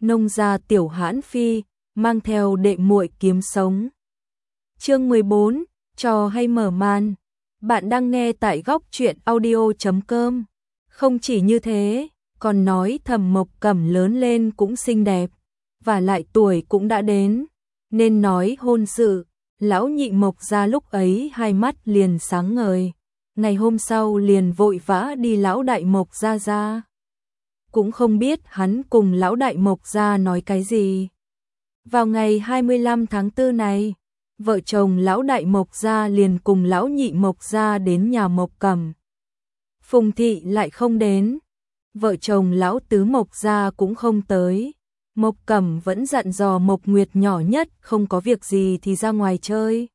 nông gia tiểu hãn phi, mang theo đệ muội kiếm sống. Chương 14, trò hay mở màn. Bạn đang nghe tại góc truyện audio.com. Không chỉ như thế, còn nói thầm Mộc Cẩm lớn lên cũng xinh đẹp, và lại tuổi cũng đã đến, nên nói hôn sự. Lão nhị Mộc gia lúc ấy hai mắt liền sáng ngời, ngày hôm sau liền vội vã đi lão đại Mộc gia ra. Cũng không biết hắn cùng lão đại Mộc gia nói cái gì. Vào ngày 25 tháng 4 này, vợ chồng lão đại Mộc gia liền cùng lão nhị Mộc gia đến nhà Mộc Cẩm. Phùng thị lại không đến, vợ chồng lão tứ Mộc gia cũng không tới. Mộc Cẩm vẫn dặn dò Mộc Nguyệt nhỏ nhất không có việc gì thì ra ngoài chơi,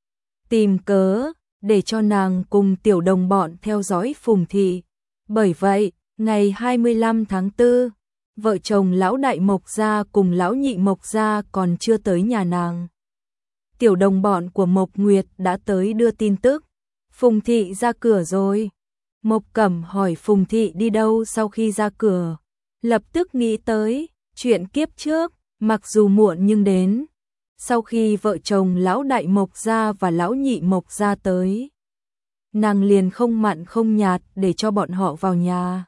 tìm cớ để cho nàng cùng tiểu đồng bọn theo dõi Phùng thị. Bởi vậy, ngày 25 tháng 4, vợ chồng lão đại Mộc gia cùng lão nhị Mộc gia còn chưa tới nhà nàng. Tiểu đồng bọn của Mộc Nguyệt đã tới đưa tin tức, Phùng thị ra cửa rồi. Mộc Cẩm hỏi Phùng thị đi đâu sau khi ra cửa, lập tức nghĩ tới chuyện kiếp trước, mặc dù muộn nhưng đến. Sau khi vợ chồng lão đại Mộc gia và lão nhị Mộc gia tới, nàng liền không mặn không nhạt để cho bọn họ vào nhà.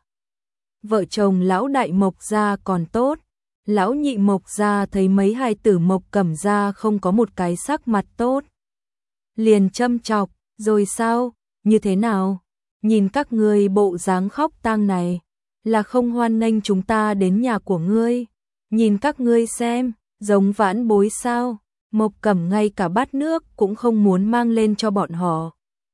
Vợ chồng lão đại Mộc gia còn tốt, lão nhị Mộc gia thấy mấy hài tử Mộc Cẩm gia không có một cái sắc mặt tốt, liền châm chọc, rồi sao, như thế nào? Nhìn các ngươi bộ dáng khóc tang này, là không hoan nghênh chúng ta đến nhà của ngươi. Nhìn các ngươi xem, giống vãn bối sao? Mộc Cẩm ngay cả bát nước cũng không muốn mang lên cho bọn họ.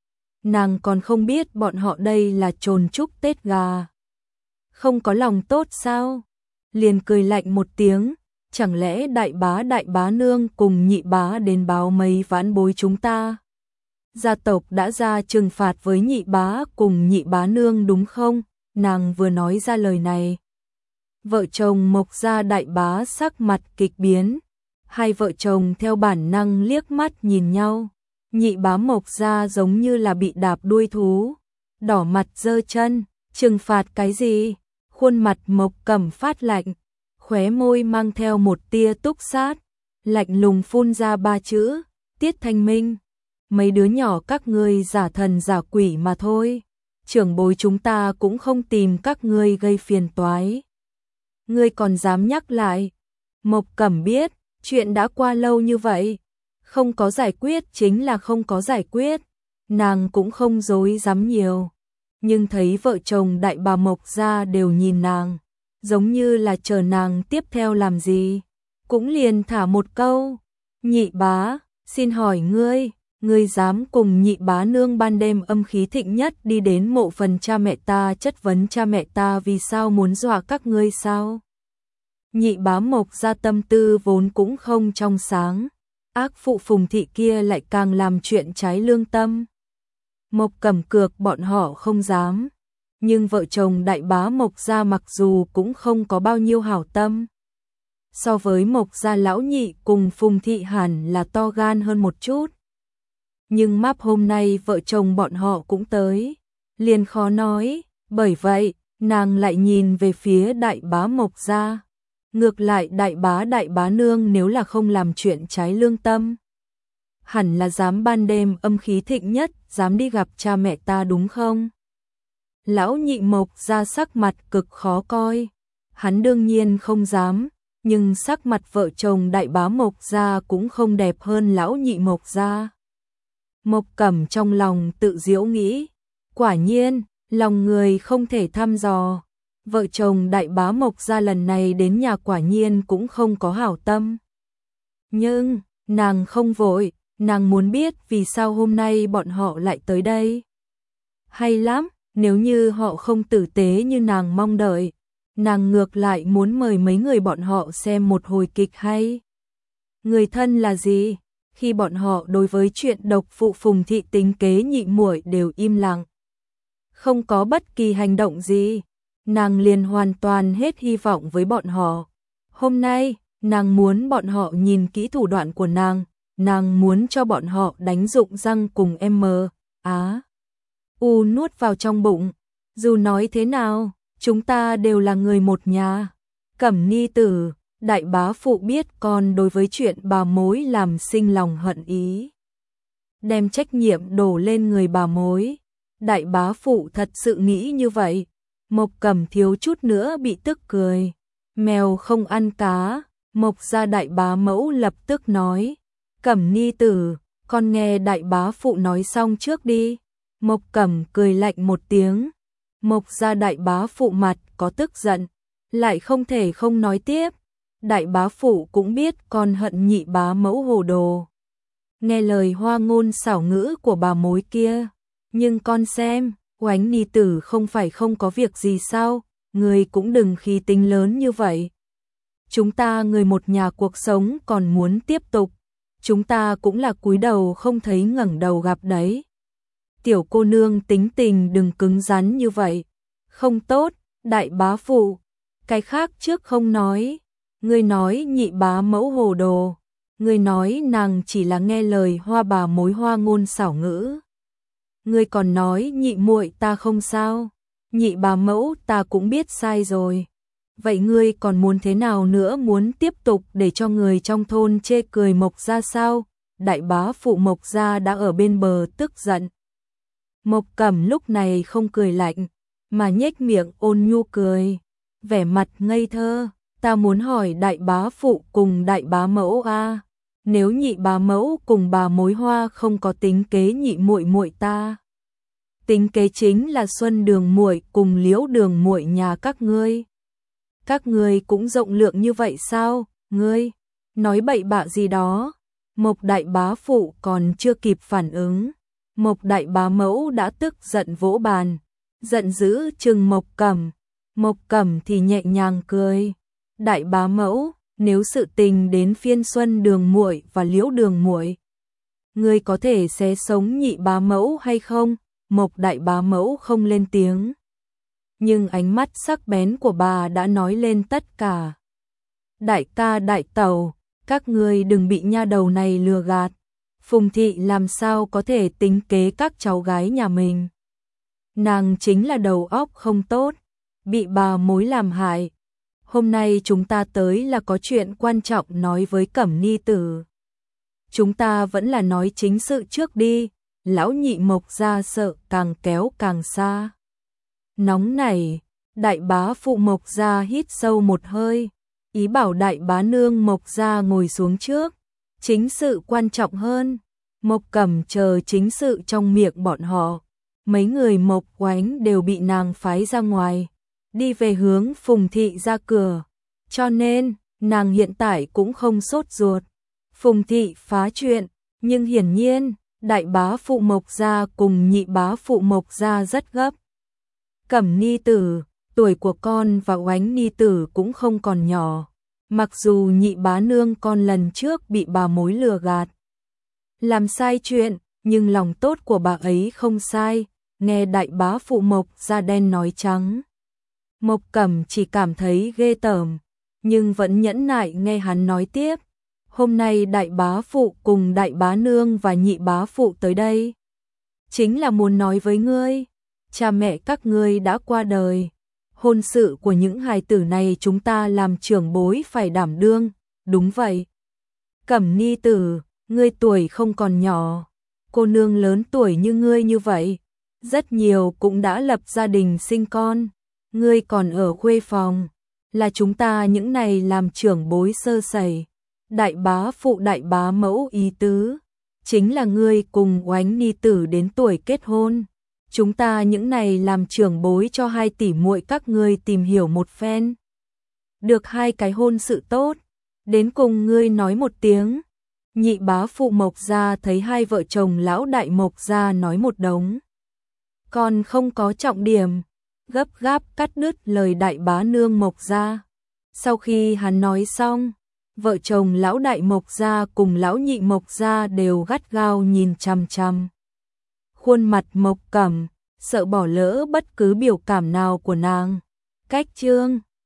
Nàng còn không biết bọn họ đây là trồn chúc Tết gà. Không có lòng tốt sao? Liền cười lạnh một tiếng, chẳng lẽ đại bá nương cùng nhị bá đến báo mấy vãn bối chúng ta? Gia tộc đã ra trừng phạt với nhị bá cùng nhị bá nương đúng không? Nàng vừa nói ra lời này, vợ chồng Mộc gia đại bá sắc mặt kịch biến, hai vợ chồng theo bản năng liếc mắt nhìn nhau. Nhị bá Mộc gia giống như là bị đạp đuôi thú, đỏ mặt giơ chân, trừng phạt cái gì? Khuôn mặt Mộc Cẩm phát lạnh, khóe môi mang theo một tia túc sát, lạnh lùng phun ra ba chữ, Tiết Thanh Minh. Mấy đứa nhỏ các ngươi giả thần giả quỷ mà thôi, trưởng bối chúng ta cũng không tìm các ngươi gây phiền toái. Ngươi còn dám nhắc lại? Mộc Cẩm biết, chuyện đã qua lâu như vậy, không có giải quyết chính là không có giải quyết, nàng cũng không dối dám nhiều. Nhưng thấy vợ chồng đại bà Mộc gia đều nhìn nàng, giống như là chờ nàng tiếp theo làm gì, cũng liền thả một câu, nhị bá, xin hỏi ngươi dám cùng nhị bá nương ban đêm âm khí thịnh nhất đi đến mộ phần cha mẹ ta chất vấn cha mẹ ta vì sao muốn dọa các ngươi sao? Nhị bá Mộc gia tâm tư vốn cũng không trong sáng, ác phụ Phùng thị kia lại càng làm chuyện trái lương tâm. Mộc Cẩm cược bọn họ không dám, nhưng vợ chồng đại bá Mộc gia mặc dù cũng không có bao nhiêu hảo tâm. So với Mộc gia lão nhị cùng Phùng thị hẳn là to gan hơn một chút. Nhưng map hôm nay vợ chồng bọn họ cũng tới, liền khó nói, bởi vậy, nàng lại nhìn về phía đại bá Mộc gia. Ngược lại đại bá nương nếu là không làm chuyện trái lương tâm, hẳn là dám ban đêm âm khí thịnh nhất, dám đi gặp cha mẹ ta đúng không? Lão nhị Mộc gia sắc mặt cực khó coi, hắn đương nhiên không dám, nhưng sắc mặt vợ chồng đại bá Mộc gia cũng không đẹp hơn lão nhị Mộc gia. Mộc Cẩm trong lòng tự giễu nghĩ, quả nhiên, lòng người không thể thăm dò. Vợ chồng đại bá Mộc gia lần này đến nhà quả nhiên cũng không có hảo tâm. Nhưng, nàng không vội, nàng muốn biết vì sao hôm nay bọn họ lại tới đây. Hay lắm, nếu như họ không tử tế như nàng mong đợi, nàng ngược lại muốn mời mấy người bọn họ xem một hồi kịch hay. Người thân là gì? Khi bọn họ đối với chuyện độc phụ Phùng thị tính kế nhị muội đều im lặng, không có bất kỳ hành động gì, nàng liền hoàn toàn hết hy vọng với bọn họ. Hôm nay, nàng muốn bọn họ nhìn kỹ thủ đoạn của nàng muốn cho bọn họ đánh rụng răng cùng nuốt vào trong bụng. Dù nói thế nào, chúng ta đều là người một nhà. Cẩm ni tử, đại bá phụ biết con đối với chuyện bà mối làm sinh lòng hận ý. Đem trách nhiệm đổ lên người bà mối. Đại bá phụ thật sự nghĩ như vậy. Mộc Cẩm thiếu chút nữa bị tức cười. Mèo không ăn cá. Mộc gia đại bá mẫu lập tức nói. Cẩm nhi tử, con nghe đại bá phụ nói xong trước đi. Mộc Cẩm cười lạnh một tiếng. Mộc gia đại bá phụ mặt có tức giận, lại không thể không nói tiếp. Đại bá phụ cũng biết con hận nhị bá mẫu hồ đồ. Nghe lời hoa ngôn xảo ngữ của bà mối kia. Nhưng con xem, Oánh nhi tử không phải không có việc gì sao, người cũng đừng khí tính lớn như vậy. Chúng ta người một nhà cuộc sống còn muốn tiếp tục, chúng ta cũng là cúi đầu không thấy ngẩng đầu gặp đấy. Tiểu cô nương tính tình đừng cứng rắn như vậy, không tốt, đại bá phụ. Cái khác trước không nói, ngươi nói nhị bá mẫu hồ đồ, ngươi nói nàng chỉ là nghe lời hoa bà mối hoa ngôn xảo ngữ. Ngươi còn nói nhị muội ta không sao, nhị bà mẫu ta cũng biết sai rồi. Vậy ngươi còn muốn thế nào nữa, muốn tiếp tục để cho người trong thôn chê cười Mộc gia sao? Đại bá phụ Mộc gia đã ở bên bờ tức giận. Mộc Cẩm lúc này không cười lạnh, mà nhếch miệng ôn nhu cười, vẻ mặt ngây thơ. Ta muốn hỏi đại bá phụ cùng đại bá mẫu a, nếu nhị bá mẫu cùng bà mối hoa không có tính kế nhị muội muội ta, tính kế chính là Xuân Đường muội cùng Liễu Đường muội nhà các ngươi. Các ngươi cũng rộng lượng như vậy sao? Ngươi nói bậy bạ gì đó? Mộc đại bá phụ còn chưa kịp phản ứng, Mộc đại bá mẫu đã tức giận vỗ bàn, giận dữ trừng Mộc Cẩm. Mộc Cẩm thì nhẹ nhàng cười. Đại bá mẫu, nếu sự tình đến phiên Xuân Đường muội và Liễu Đường muội, ngươi có thể xé sống nhị bá mẫu hay không? Mộc đại bá mẫu không lên tiếng, nhưng ánh mắt sắc bén của bà đã nói lên tất cả. Đại ca đại tẩu, các ngươi đừng bị nha đầu này lừa gạt. Phùng thị làm sao có thể tính kế các cháu gái nhà mình? Nàng chính là đầu óc không tốt, bị bà mối làm hại. Hôm nay chúng ta tới là có chuyện quan trọng nói với Cẩm nhi tử. Chúng ta vẫn là nói chính sự trước đi, lão nhị Mộc gia sợ càng kéo càng xa. Nóng nảy, đại bá phụ Mộc gia hít sâu một hơi, ý bảo đại bá nương Mộc gia ngồi xuống trước. Chính sự quan trọng hơn. Mộc Cẩm chờ chính sự trong miệng bọn họ. Mấy người Mộc Oánh đều bị nàng phái ra ngoài, đi về hướng Phùng thị ra cửa. Cho nên, nàng hiện tại cũng không sốt ruột. Phùng thị phá chuyện, nhưng hiển nhiên, đại bá phụ Mộc gia cùng nhị bá phụ Mộc gia rất gấp. Cẩm nhi tử, tuổi của con và Oánh nhi tử cũng không còn nhỏ. Mặc dù nhị bá nương con lần trước bị bà mối lừa gạt, làm sai chuyện, nhưng lòng tốt của bà ấy không sai. Nghe đại bá phụ Mộc da đen nói trắng, Mộc Cẩm chỉ cảm thấy ghê tởm, nhưng vẫn nhẫn nại nghe hắn nói tiếp. Hôm nay đại bá phụ cùng đại bá nương và nhị bá phụ tới đây, chính là muốn nói với ngươi, cha mẹ các ngươi đã qua đời. Hôn sự của những hài tử này chúng ta làm trưởng bối phải đảm đương. Đúng vậy. Cẩm nhi tử, ngươi tuổi không còn nhỏ, cô nương lớn tuổi như ngươi như vậy, rất nhiều cũng đã lập gia đình sinh con, ngươi còn ở khuê phòng, là chúng ta những này làm trưởng bối sơ sẩy. Đại bá phụ đại bá mẫu ý tứ, chính là ngươi cùng Oánh nhi tử đến tuổi kết hôn. Chúng ta những này làm trưởng bối cho hai tỷ muội các ngươi tìm hiểu một phen. Được hai cái hôn sự tốt, đến cùng ngươi nói một tiếng. Nhị bá phụ Mộc gia thấy hai vợ chồng lão đại Mộc gia nói một đống, còn không có trọng điểm, gấp gáp cắt đứt lời đại bá nương Mộc gia. Sau khi hắn nói xong, vợ chồng lão đại Mộc gia cùng lão nhị Mộc gia đều gắt gao nhìn chằm chằm khuôn mặt Mộc Cẩm, sợ bỏ lỡ bất cứ biểu cảm nào của nàng. Cách chương